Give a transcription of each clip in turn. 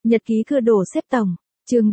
Nhật ký cưa đồ xếp tổng, chương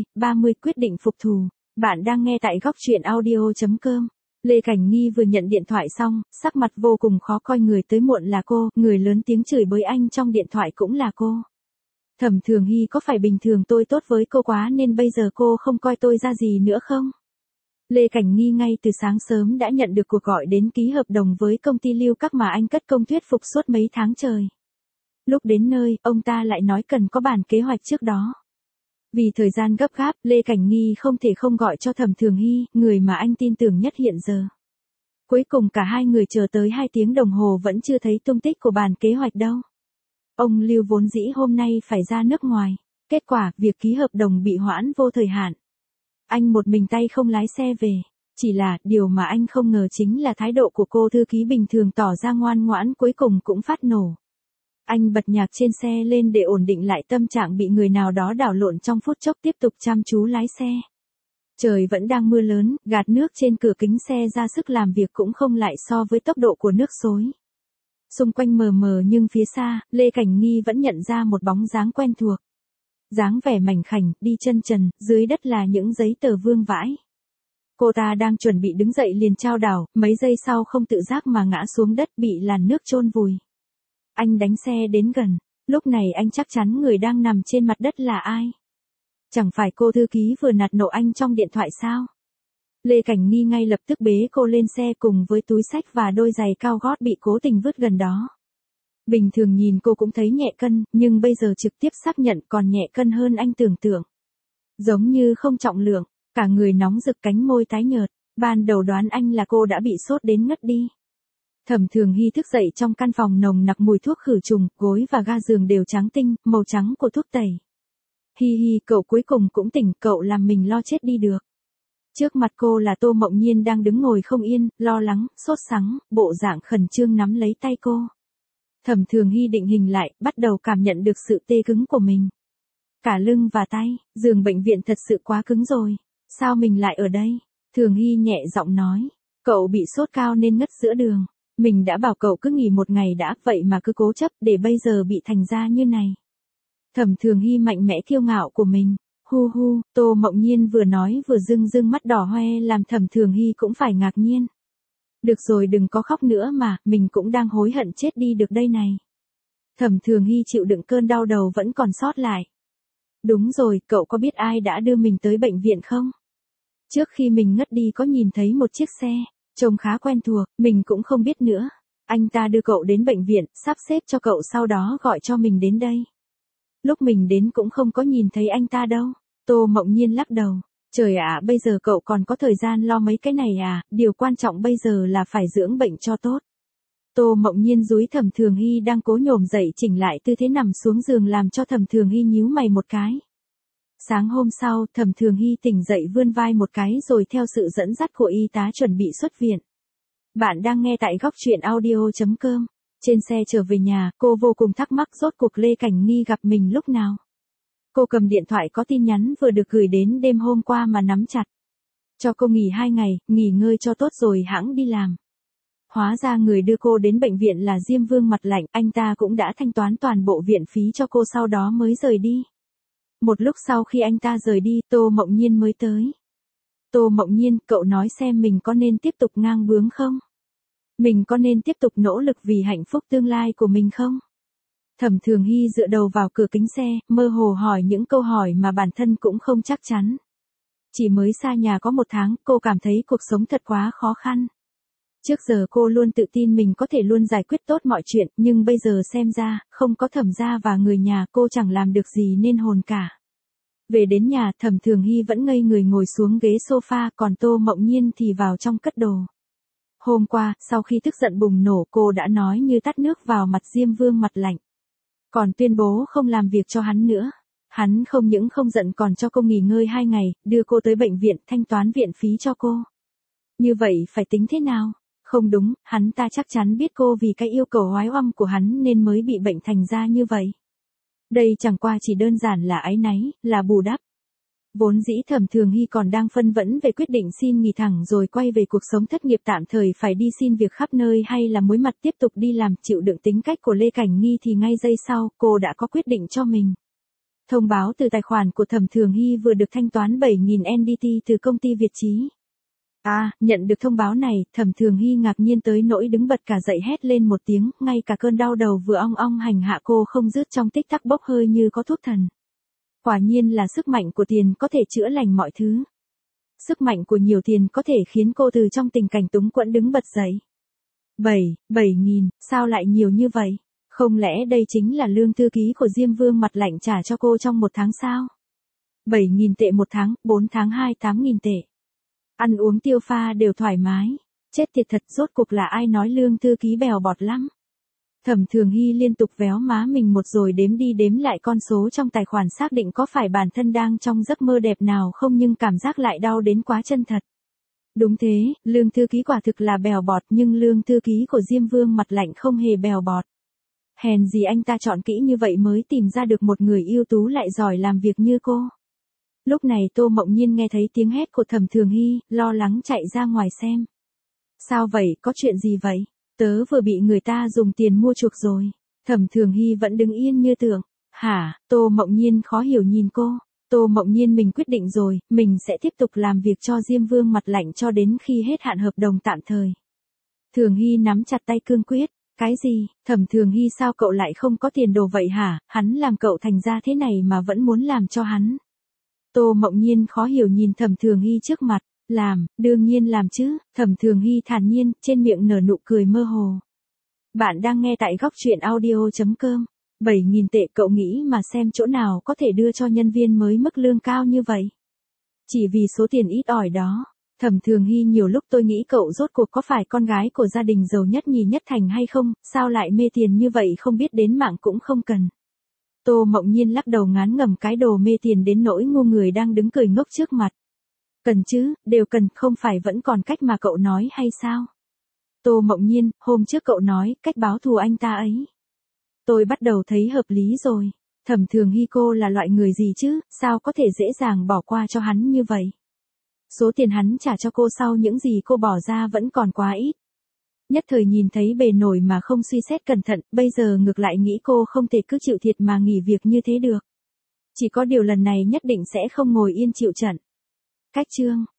30 quyết định phục thù. Bạn đang nghe tại góc truyện audio.com. Lê Cảnh Nghi vừa nhận điện thoại xong, sắc mặt vô cùng khó coi, người tới muộn là cô, người lớn tiếng chửi bới anh trong điện thoại cũng là cô. Thẩm Thường Hy có phải bình thường tôi tốt với cô quá nên bây giờ cô không coi tôi ra gì nữa không? Lê Cảnh Nghi ngay từ sáng sớm đã nhận được cuộc gọi đến ký hợp đồng với công ty Lưu Các mà anh cất công thuyết phục suốt mấy tháng trời. Lúc đến nơi, ông ta lại nói cần có bản kế hoạch trước đó. Vì thời gian gấp gáp, Lê Cảnh Nghi không thể không gọi cho Thẩm Thường Hy, người mà anh tin tưởng nhất hiện giờ. Cuối cùng cả hai người chờ tới 2 tiếng đồng hồ vẫn chưa thấy tung tích của bản kế hoạch đâu. Ông Lưu vốn dĩ hôm nay phải ra nước ngoài, kết quả việc ký hợp đồng bị hoãn vô thời hạn. Anh một mình tay không lái xe về, chỉ là điều mà anh không ngờ chính là thái độ của cô thư ký bình thường tỏ ra ngoan ngoãn cuối cùng cũng phát nổ. Anh bật nhạc trên xe lên để ổn định lại tâm trạng bị người nào đó đảo lộn trong phút chốc, tiếp tục chăm chú lái xe. Trời vẫn đang mưa lớn, gạt nước trên cửa kính xe ra sức làm việc cũng không lại so với tốc độ của nước xối. Xung quanh mờ mờ nhưng phía xa, Lê Cảnh Nghi vẫn nhận ra một bóng dáng quen thuộc. Dáng vẻ mảnh khảnh, đi chân trần, dưới đất là những giấy tờ vương vãi. Cô ta đang chuẩn bị đứng dậy liền chao đảo, mấy giây sau không tự giác mà ngã xuống đất bị làn nước chôn vùi. Anh đánh xe đến gần, lúc này anh chắc chắn người đang nằm trên mặt đất là ai. Chẳng phải cô thư ký vừa nạt nộ anh trong điện thoại sao? Lê Cảnh Nghi ngay lập tức bế cô lên xe cùng với túi xách và đôi giày cao gót bị cố tình vứt gần đó. Bình thường nhìn cô cũng thấy nhẹ cân, nhưng bây giờ trực tiếp xác nhận còn nhẹ cân hơn anh tưởng tượng. Giống như không trọng lượng, cả người nóng rực, cánh môi tái nhợt, ban đầu đoán anh là cô đã bị sốt đến ngất đi. Thẩm Thường Hy thức dậy trong căn phòng nồng nặc mùi thuốc khử trùng, gối và ga giường đều trắng tinh, màu trắng của thuốc tẩy. Hi hi, cậu cuối cùng cũng tỉnh, cậu làm mình lo chết đi được. Trước mặt cô là Tô Mộng Nhiên đang đứng ngồi không yên, lo lắng, sốt sắng, bộ dạng khẩn trương nắm lấy tay cô. Thẩm Thường Hy định hình lại, bắt đầu cảm nhận được sự tê cứng của mình. Cả lưng và tay, giường bệnh viện thật sự quá cứng rồi. Sao mình lại ở đây? Thường Hy nhẹ giọng nói. Cậu bị sốt cao nên ngất giữa đường. Mình đã bảo cậu cứ nghỉ 1 ngày đã, vậy mà cứ cố chấp để bây giờ bị thành ra như này. Thẩm Thường Hy mạnh mẽ kiêu ngạo của mình. Hu hu, Tô Mộng Nhiên vừa nói vừa rưng mắt đỏ hoe làm Thẩm Thường Hy cũng phải ngạc nhiên. Được rồi, đừng có khóc nữa mà, mình cũng đang hối hận chết đi được đây này. Thẩm Thường Hy chịu đựng cơn đau đầu vẫn còn sót lại. Đúng rồi, cậu có biết ai đã đưa mình tới bệnh viện không? Trước khi mình ngất đi có nhìn thấy một chiếc xe, trông khá quen thuộc, mình cũng không biết nữa. Anh ta đưa cậu đến bệnh viện, sắp xếp cho cậu sau đó gọi cho mình đến đây. Lúc mình đến cũng không có nhìn thấy anh ta đâu. Tô Mộng Nhiên lắc đầu. Trời ạ, bây giờ cậu còn có thời gian lo mấy cái này à, điều quan trọng bây giờ là phải dưỡng bệnh cho tốt. Tô Mộng Nhiên dúi Thẩm Thường Hy đang cố nhổm dậy chỉnh lại tư thế nằm xuống giường làm cho Thẩm Thường Hy nhíu mày một cái. Sáng hôm sau, Thẩm Thường Hy tỉnh dậy vươn vai một cái rồi theo sự dẫn dắt của y tá chuẩn bị xuất viện. Bạn đang nghe tại góc truyện audio.com. Trên xe trở về nhà, cô vô cùng thắc mắc rốt cuộc Lê Cảnh Nghi gặp mình lúc nào. Cô cầm điện thoại có tin nhắn vừa được gửi đến đêm hôm qua mà nắm chặt. Cho cô nghỉ 2 ngày, nghỉ ngơi cho tốt rồi hãng đi làm. Hóa ra người đưa cô đến bệnh viện là Diêm Vương mặt lạnh, anh ta cũng đã thanh toán toàn bộ viện phí cho cô sau đó mới rời đi. Một lúc sau khi anh ta rời đi, Tô Mộng Nhiên mới tới. Tô Mộng Nhiên, cậu nói xem mình có nên tiếp tục ngang bướng không? Mình có nên tiếp tục nỗ lực vì hạnh phúc tương lai của mình không? Thẩm Thường Hy dựa đầu vào cửa kính xe, mơ hồ hỏi những câu hỏi mà bản thân cũng không chắc chắn. Chỉ mới xa nhà có 1 tháng, cô cảm thấy cuộc sống thật quá khó khăn. Trước giờ cô luôn tự tin mình có thể luôn giải quyết tốt mọi chuyện, nhưng bây giờ xem ra, không có Thẩm gia và người nhà cô chẳng làm được gì nên hồn cả. Về đến nhà, Thẩm Thường Hy vẫn ngây người ngồi xuống ghế sofa, còn Tô Mộng Nhiên thì vào trong cất đồ. Hôm qua, sau khi tức giận bùng nổ, cô đã nói như tát nước vào mặt Diêm Vương mặt lạnh. Còn tuyên bố không làm việc cho hắn nữa. Hắn không những không giận còn cho cô nghỉ ngơi 2 ngày, đưa cô tới bệnh viện, thanh toán viện phí cho cô. Như vậy phải tính thế nào? Không đúng, hắn ta chắc chắn biết cô vì cái yêu cầu oái oăm của hắn nên mới bị bệnh thành ra như vậy. Đây chẳng qua chỉ đơn giản là áy náy, là bù đắp. Vốn dĩ Thẩm Thường Hy còn đang phân vân về quyết định xin nghỉ thẳng rồi quay về cuộc sống thất nghiệp tạm thời phải đi xin việc khắp nơi hay là muối mặt tiếp tục đi làm, chịu đựng tính cách của Lê Cảnh Nghi thì ngay giây sau cô đã có quyết định cho mình. Thông báo từ tài khoản của Thẩm Thường Hy vừa được thanh toán 7.000 NDT từ công ty Việt Chí. Nhận được thông báo này, Thẩm Thường Hy ngạc nhiên tới nỗi đứng bật cả dậy hét lên một tiếng, ngay cả cơn đau đầu vừa ong ong hành hạ cô không dứt trong tích tắc bốc hơi như có thuốc thần. Quả nhiên là sức mạnh của tiền có thể chữa lành mọi thứ. Sức mạnh của nhiều tiền có thể khiến cô từ trong tình cảnh túng quẫn đứng bật dậy. 7.000, sao lại nhiều như vậy? Không lẽ đây chính là lương thư ký của Diêm Vương mặt lạnh trả cho cô trong một tháng sao? 7.000 tệ một tháng, 4 tháng 28.000 tệ. Ăn uống tiêu pha đều thoải mái. Chết tiệt thật, rốt cuộc là ai nói lương thư ký bèo bọt lắm? Thẩm Thường Hy liên tục véo má mình một rồi đếm đi đếm lại con số trong tài khoản xác định có phải bản thân đang trong giấc mơ đẹp nào không, nhưng cảm giác lại đau đến quá chân thật. Đúng thế, lương thư ký quả thực là bèo bọt, nhưng lương thư ký của Diêm Vương mặt lạnh không hề bèo bọt. Hèn gì anh ta chọn kỹ như vậy mới tìm ra được một người ưu tú lại giỏi làm việc như cô. Lúc này Tô Mộng Nhiên nghe thấy tiếng hét của Thẩm Thường Hy, lo lắng chạy ra ngoài xem. Sao vậy, có chuyện gì vậy? Tớ vừa bị người ta dùng tiền mua chuộc rồi. Thẩm Thường Hy vẫn đứng yên như tượng. Hả? Tô Mộng Nhiên khó hiểu nhìn cô. Tô Mộng Nhiên mình quyết định rồi, mình sẽ tiếp tục làm việc cho Diêm Vương mặt lạnh cho đến khi hết hạn hợp đồng tạm thời. Thường Hy nắm chặt tay cương quyết. Cái gì? Thẩm Thường Hy, sao cậu lại không có tiền đồ vậy hả? Hắn làm cậu thành ra thế này mà vẫn muốn làm cho hắn. Tô Mộng Nhiên khó hiểu nhìn Thẩm Thường Hy trước mặt. Làm, đương nhiên làm chứ. Thẩm Thường Hy thản nhiên, trên miệng nở nụ cười mơ hồ. Bạn đang nghe tại góc truyện audio.com. 7.000 tệ, cậu nghĩ mà xem chỗ nào có thể đưa cho nhân viên mới mức lương cao như vậy. Chỉ vì số tiền ít ỏi đó. Thẩm Thường Hy, nhiều lúc tôi nghĩ cậu rốt cuộc có phải con gái của gia đình giàu nhất nhì nhất thành hay không, sao lại mê tiền như vậy, không biết đến mạng cũng không cần. Tô Mộng Nhiên lắc đầu ngán ngẩm, cái đồ mê tiền đến nỗi ngu người đang đứng cười ngốc trước mặt. Cần chứ, đều cần, không phải vẫn còn cách mà cậu nói hay sao? Tô Mộng Nhiên, hôm trước cậu nói, cách báo thù anh ta ấy. Tôi bắt đầu thấy hợp lý rồi. Thẩm Thường Hy, cô là loại người gì chứ, sao có thể dễ dàng bỏ qua cho hắn như vậy? Số tiền hắn trả cho cô sau những gì cô bỏ ra vẫn còn quá ít. Nhất thời nhìn thấy bề nổi mà không suy xét cẩn thận, bây giờ ngược lại nghĩ cô không thể cứ chịu thiệt mà nghỉ việc như thế được. Chỉ có điều lần này nhất định sẽ không ngồi yên chịu trận. Cách chương